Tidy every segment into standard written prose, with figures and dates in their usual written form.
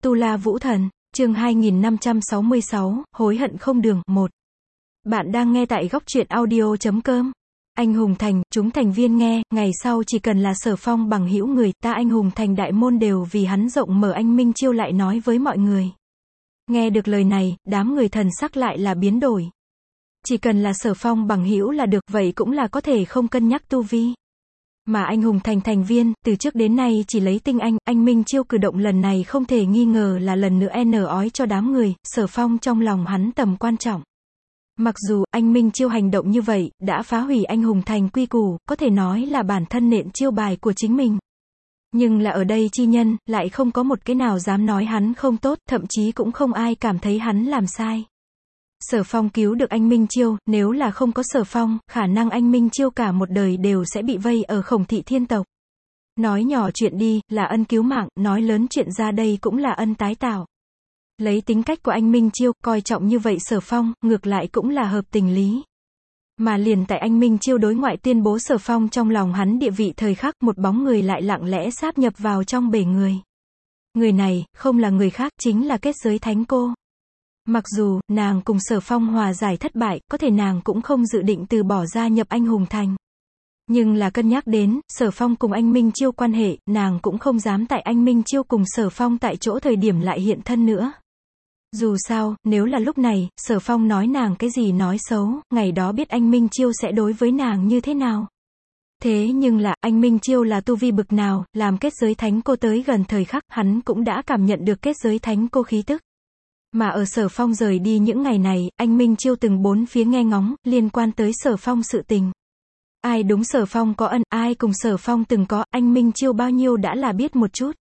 Tu La Vũ Thần, chương 2566, hối hận không đường, 1. Bạn đang nghe tại góc truyện audio.com. Anh hùng thành, chúng thành viên nghe, ngày sau chỉ cần là Sở Phong bằng hữu người ta anh hùng thành đại môn đều vì hắn rộng mở. Anh Minh Chiêu lại nói với mọi người. Nghe được lời này, đám người thần sắc lại là biến đổi. Chỉ cần là Sở Phong bằng hữu là được, vậy cũng là có thể không cân nhắc tu vi. Mà anh hùng thành thành viên, từ trước đến nay chỉ lấy tinh anh Minh Chiêu cử động lần này không thể nghi ngờ là lần nữa ói cho đám người, Sở Phong trong lòng hắn tầm quan trọng. Mặc dù, anh Minh Chiêu hành động như vậy, đã phá hủy anh hùng thành quy củ, có thể nói là bản thân nện chiêu bài của chính mình. Nhưng là ở đây chi nhân, lại không có một cái nào dám nói hắn không tốt, thậm chí cũng không ai cảm thấy hắn làm sai. Sở Phong cứu được anh Minh Chiêu, nếu là không có Sở Phong, khả năng anh Minh Chiêu cả một đời đều sẽ bị vây ở Khổng Thị Thiên tộc. Nói nhỏ chuyện đi, là ân cứu mạng, nói lớn chuyện ra đây cũng là ân tái tạo. Lấy tính cách của anh Minh Chiêu, coi trọng như vậy Sở Phong, ngược lại cũng là hợp tình lý. Mà liền tại anh Minh Chiêu đối ngoại tuyên bố Sở Phong trong lòng hắn địa vị thời khắc, một bóng người lại lặng lẽ sáp nhập vào trong bể người. Người này, không là người khác, chính là Kết Giới Thánh Cô. Mặc dù, nàng cùng Sở Phong hòa giải thất bại, có thể nàng cũng không dự định từ bỏ gia nhập anh hùng thành. Nhưng là cân nhắc đến, Sở Phong cùng anh Minh Chiêu quan hệ, nàng cũng không dám tại anh Minh Chiêu cùng Sở Phong tại chỗ thời điểm lại hiện thân nữa. Dù sao, nếu là lúc này, Sở Phong nói nàng cái gì nói xấu, ngày đó biết anh Minh Chiêu sẽ đối với nàng như thế nào. Thế nhưng là, anh Minh Chiêu là tu vi bực nào, làm Kết Giới Thánh Cô tới gần thời khắc, hắn cũng đã cảm nhận được Kết Giới Thánh Cô khí tức. Mà ở Sở Phong rời đi những ngày này, anh Minh Chiêu từng bốn phía nghe ngóng, liên quan tới Sở Phong sự tình. Ai đúng Sở Phong có ân, ai cùng Sở Phong từng có, anh Minh Chiêu bao nhiêu đã là biết một chút.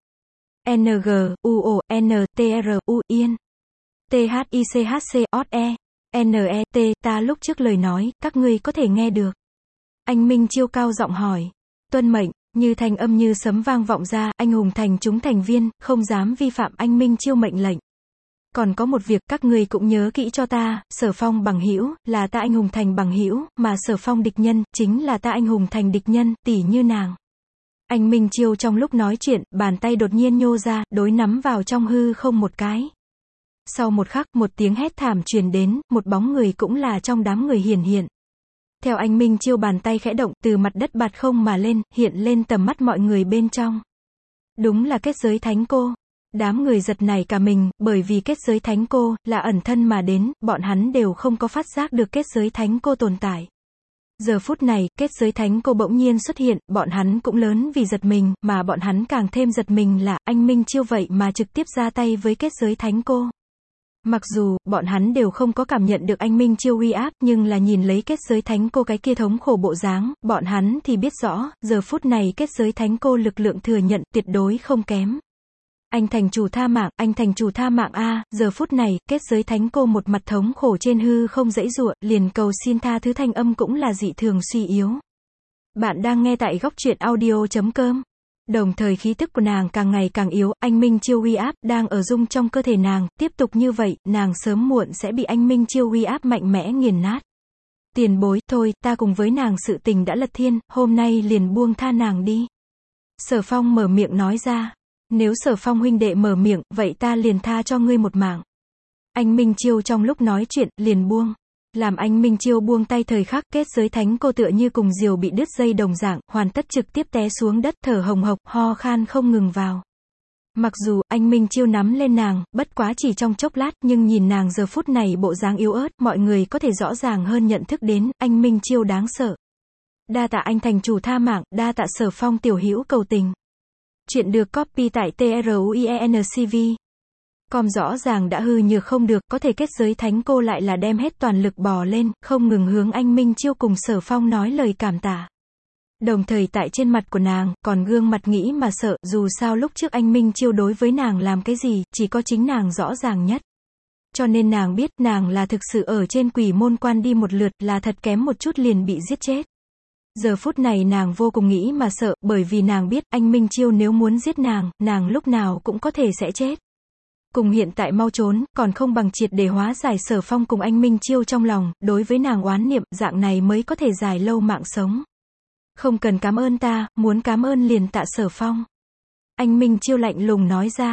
NGUONTRU Yên. THICHCOE. NET, ta lúc trước lời nói, các ngươi có thể nghe được. Anh Minh Chiêu cao giọng hỏi. Tuân mệnh, như thanh âm như sấm vang vọng ra, anh hùng thành chúng thành viên, không dám vi phạm anh Minh Chiêu mệnh lệnh. Còn có một việc các ngươi cũng nhớ kỹ cho ta, Sở Phong bằng hữu là ta anh hùng thành bằng hữu, mà Sở Phong địch nhân, chính là ta anh hùng thành địch nhân, tỉ như nàng. Anh Minh Chiêu trong lúc nói chuyện, bàn tay đột nhiên nhô ra, đối nắm vào trong hư không một cái. Sau một khắc, một tiếng hét thảm truyền đến, một bóng người cũng là trong đám người hiện. Theo anh Minh Chiêu bàn tay khẽ động, từ mặt đất bạt không mà lên, hiện lên tầm mắt mọi người bên trong. Đúng là Kết Giới Thánh Cô. Đám người giật nảy cả mình, bởi vì Kết Giới Thánh Cô, là ẩn thân mà đến, bọn hắn đều không có phát giác được Kết Giới Thánh Cô tồn tại. Giờ phút này, Kết Giới Thánh Cô bỗng nhiên xuất hiện, bọn hắn cũng lớn vì giật mình, mà bọn hắn càng thêm giật mình là, anh Minh Chiêu vậy mà trực tiếp ra tay với Kết Giới Thánh Cô. Mặc dù, bọn hắn đều không có cảm nhận được anh Minh Chiêu uy áp, nhưng là nhìn lấy Kết Giới Thánh Cô cái kia thống khổ bộ dáng, bọn hắn thì biết rõ, giờ phút này Kết Giới Thánh Cô lực lượng thừa nhận, tuyệt đối không kém. Anh thành chủ tha mạng a, giờ phút này, Kết Giới Thánh Cô một mặt thống khổ trên hư không giãy giụa, liền cầu xin tha thứ thanh âm cũng là dị thường suy yếu. Bạn đang nghe tại góc truyện audio.com. Đồng thời khí tức của nàng càng ngày càng yếu, anh Minh Chiêu uy áp đang ở dung trong cơ thể nàng, tiếp tục như vậy, nàng sớm muộn sẽ bị anh Minh Chiêu uy áp mạnh mẽ nghiền nát. Tiền bối, thôi, ta cùng với nàng sự tình đã lật thiên, hôm nay liền buông tha nàng đi. Sở Phong mở miệng nói ra. Nếu Sở Phong huynh đệ mở miệng, vậy ta liền tha cho ngươi một mạng. Anh Minh Chiêu trong lúc nói chuyện, liền buông. Làm anh Minh Chiêu buông tay thời khắc, Kết Giới Thánh Cô tựa như cùng diều bị đứt dây đồng dạng, hoàn tất trực tiếp té xuống đất, thở hồng hộc, ho khan không ngừng vào. Mặc dù, anh Minh Chiêu nắm lên nàng, bất quá chỉ trong chốc lát, nhưng nhìn nàng giờ phút này bộ dáng yếu ớt, mọi người có thể rõ ràng hơn nhận thức đến, anh Minh Chiêu đáng sợ. Đa tạ anh thành chủ tha mạng, đa tạ Sở Phong tiểu hữu cầu tình. Chuyện được copy tại TRUIENCV. Com rõ ràng đã hư nhược không được, có thể Kết Giới Thánh Cô lại là đem hết toàn lực bò lên, không ngừng hướng anh Minh Chiêu cùng Sở Phong nói lời cảm tạ. Đồng thời tại trên mặt của nàng, còn gương mặt nghĩ mà sợ, dù sao lúc trước anh Minh Chiêu đối với nàng làm cái gì, chỉ có chính nàng rõ ràng nhất. Cho nên nàng biết, nàng là thực sự ở trên Quỷ Môn Quan đi một lượt, là thật kém một chút liền bị giết chết. Giờ phút này nàng vô cùng nghĩ mà sợ, bởi vì nàng biết, anh Minh Chiêu nếu muốn giết nàng lúc nào cũng có thể sẽ chết. Cùng hiện tại mau trốn, còn không bằng triệt để hóa giải Sở Phong cùng anh Minh Chiêu trong lòng, đối với nàng oán niệm, dạng này mới có thể dài lâu mạng sống. Không cần cảm ơn ta, muốn cảm ơn liền tạ Sở Phong. Anh Minh Chiêu lạnh lùng nói ra.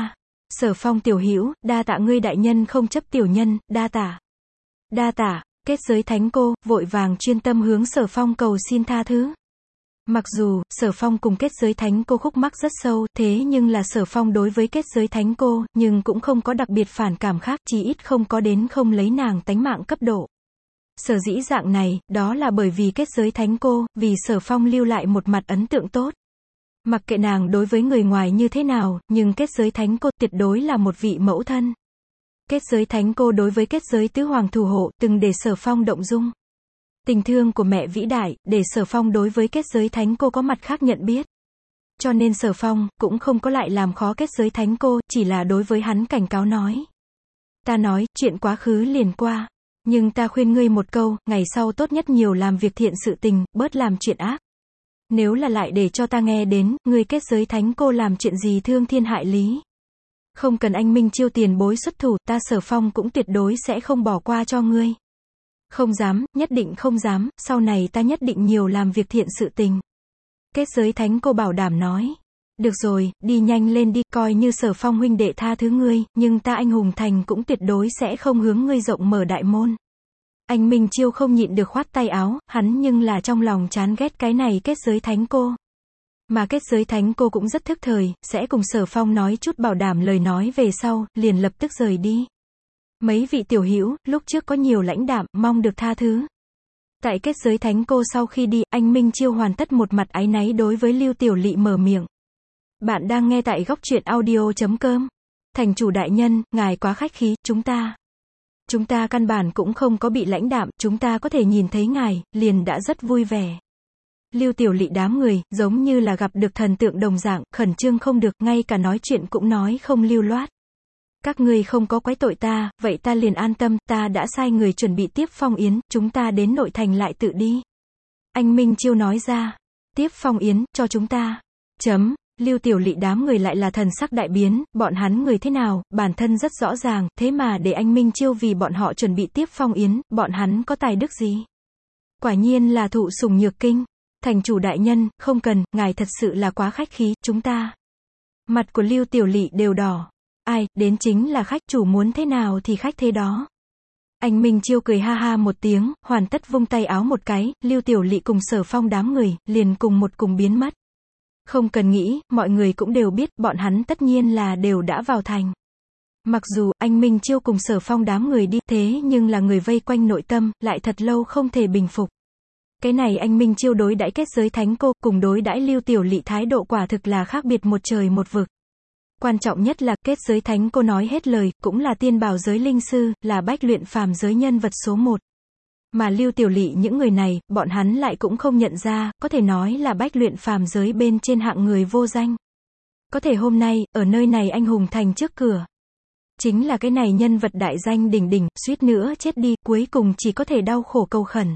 Sở Phong tiểu hữu, đa tạ ngươi đại nhân không chấp tiểu nhân, đa tạ. Đa tạ, kết giới thánh cô, vội vàng chuyên tâm hướng Sở Phong cầu xin tha thứ. Mặc dù, Sở Phong cùng kết giới thánh cô khúc mắc rất sâu, thế nhưng là Sở Phong đối với kết giới thánh cô, nhưng cũng không có đặc biệt phản cảm khác, chí ít không có đến không lấy nàng tánh mạng cấp độ. Sở dĩ dạng này, đó là bởi vì kết giới thánh cô, vì Sở Phong lưu lại một mặt ấn tượng tốt. Mặc kệ nàng đối với người ngoài như thế nào, nhưng kết giới thánh cô tuyệt đối là một vị mẫu thân. Kết giới thánh cô đối với kết giới tứ hoàng thủ hộ, từng để Sở Phong động dung. Tình thương của mẹ vĩ đại, để Sở Phong đối với kết giới thánh cô có mặt khác nhận biết. Cho nên Sở Phong, cũng không có lại làm khó kết giới thánh cô, chỉ là đối với hắn cảnh cáo nói. Ta nói, chuyện quá khứ liền qua. Nhưng ta khuyên ngươi một câu, ngày sau tốt nhất nhiều làm việc thiện sự tình, bớt làm chuyện ác. Nếu là lại để cho ta nghe đến, ngươi kết giới thánh cô làm chuyện gì thương thiên hại lý. Không cần anh Minh Chiêu tiền bối xuất thủ, ta Sở Phong cũng tuyệt đối sẽ không bỏ qua cho ngươi. Không dám, nhất định không dám, sau này ta nhất định nhiều làm việc thiện sự tình. Kết giới thánh cô bảo đảm nói. Được rồi, đi nhanh lên đi, coi như Sở Phong huynh đệ tha thứ ngươi, nhưng ta anh hùng thành cũng tuyệt đối sẽ không hướng ngươi rộng mở đại môn. Anh Minh Chiêu không nhịn được khoát tay áo, hắn nhưng là trong lòng chán ghét cái này kết giới thánh cô. Mà kết giới thánh cô cũng rất thức thời, sẽ cùng Sở Phong nói chút bảo đảm lời nói về sau, liền lập tức rời đi. Mấy vị tiểu hữu, lúc trước có nhiều lãnh đạm, mong được tha thứ. Tại kết giới thánh cô sau khi đi, anh Minh Chiêu hoàn tất một mặt áy náy đối với Lưu Tiểu Lị mở miệng. Bạn đang nghe tại góc truyện audio.com. Thành chủ đại nhân, ngài quá khách khí, chúng ta căn bản cũng không có bị lãnh đạm, chúng ta có thể nhìn thấy ngài, liền đã rất vui vẻ. Lưu Tiểu Lị đám người, giống như là gặp được thần tượng đồng dạng, khẩn trương không được, ngay cả nói chuyện cũng nói không lưu loát. Các ngươi không có quấy tội ta, vậy ta liền an tâm, ta đã sai người chuẩn bị tiếp phong yến, chúng ta đến nội thành lại tự đi. Anh Minh Chiêu nói ra, tiếp phong yến, cho chúng ta. Lưu Tiểu Lị đám người lại là thần sắc đại biến, bọn hắn người thế nào, bản thân rất rõ ràng, thế mà để anh Minh Chiêu vì bọn họ chuẩn bị tiếp phong yến, bọn hắn có tài đức gì? Quả nhiên là thụ sủng nhược kinh. Thành chủ đại nhân, không cần, ngài thật sự là quá khách khí, chúng ta. Mặt của Lưu Tiểu Lị đều đỏ. Ai, đến chính là khách, chủ muốn thế nào thì khách thế đó. Anh Minh Chiêu cười ha ha một tiếng, hoàn tất vung tay áo một cái, Lưu Tiểu Lị cùng Sở Phong đám người, liền cùng biến mất. Không cần nghĩ, mọi người cũng đều biết, bọn hắn tất nhiên là đều đã vào thành. Mặc dù, anh Minh Chiêu cùng Sở Phong đám người đi, thế nhưng là người vây quanh nội tâm, lại thật lâu không thể bình phục. Cái này anh Minh Chiêu đối đãi kết giới thánh cô, cùng đối đãi Lưu Tiểu Lị thái độ quả thực là khác biệt một trời một vực. Quan trọng nhất là, kết giới thánh cô nói hết lời, cũng là tiên bảo giới linh sư, là bách luyện phàm giới nhân vật số 1. Mà Lưu Tiểu Lị những người này, bọn hắn lại cũng không nhận ra, có thể nói là bách luyện phàm giới bên trên hạng người vô danh. Có thể hôm nay, ở nơi này anh hùng thành trước cửa. Chính là cái này nhân vật đại danh đỉnh đỉnh, suýt nữa chết đi, cuối cùng chỉ có thể đau khổ cầu khẩn.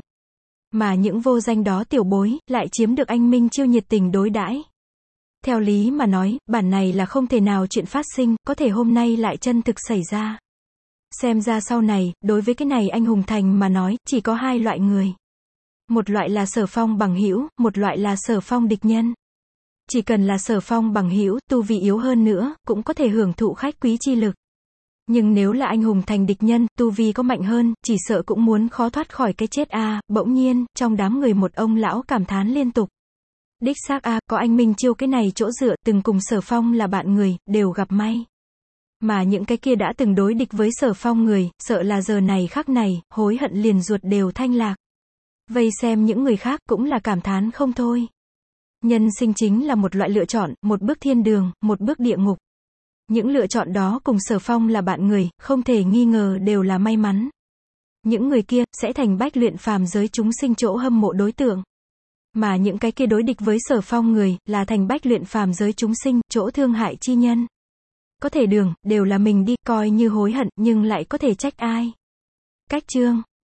Mà những vô danh đó tiểu bối, lại chiếm được anh Minh Chiêu nhiệt tình đối đãi. Theo lý mà nói, bản này là không thể nào chuyện phát sinh, có thể hôm nay lại chân thực xảy ra. Xem ra sau này, đối với cái này anh hùng thành mà nói, chỉ có hai loại người. Một loại là Sở Phong bằng hữu, một loại là Sở Phong địch nhân. Chỉ cần là Sở Phong bằng hữu, tu vi yếu hơn nữa, cũng có thể hưởng thụ khách quý chi lực. Nhưng nếu là anh hùng thành địch nhân, tu vi có mạnh hơn, chỉ sợ cũng muốn khó thoát khỏi cái chết a. Bỗng nhiên, trong đám người một ông lão cảm thán liên tục. Đích xác a, có anh Minh Chiêu cái này chỗ dựa, từng cùng Sở Phong là bạn người, đều gặp may. Mà những cái kia đã từng đối địch với Sở Phong người, sợ là giờ này khắc này, hối hận liền ruột đều thanh lạc. Vây xem những người khác cũng là cảm thán không thôi. Nhân sinh chính là một loại lựa chọn, một bước thiên đường, một bước địa ngục. Những lựa chọn đó cùng Sở Phong là bạn người, không thể nghi ngờ đều là may mắn. Những người kia, sẽ thành bách luyện phàm giới chúng sinh chỗ hâm mộ đối tượng. Mà những cái kia đối địch với Sở Phong người, là thành bách luyện phàm giới chúng sinh, chỗ thương hại chi nhân. Có thể đều là mình đi, coi như hối hận, nhưng lại có thể trách ai. Cách chương